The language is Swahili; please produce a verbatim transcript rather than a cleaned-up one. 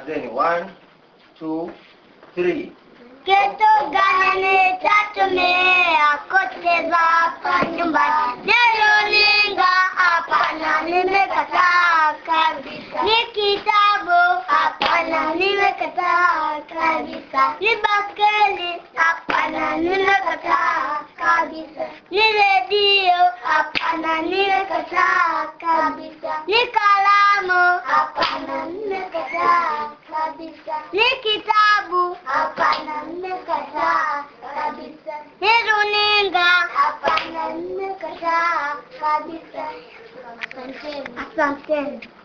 Anzeni, one, two, three. Kitu gani nitatumia kucheza hapa nyumbani? Je, runinga? Hapana, nimekataa kabisa. Ni kitabu? Hapana, nimekataa kabisa. Ni baskeli? Hapana, nimekataa kabisa. Ni redio? Hapana, nimekataa kabisa. Ni kalamu? Hapana, nimekataa kabisa. Ni kitabu? Hapana, nimekataa kabisa. Ni runinga? Hapana, nimekataa kabisa. Asanteni. Asanteni.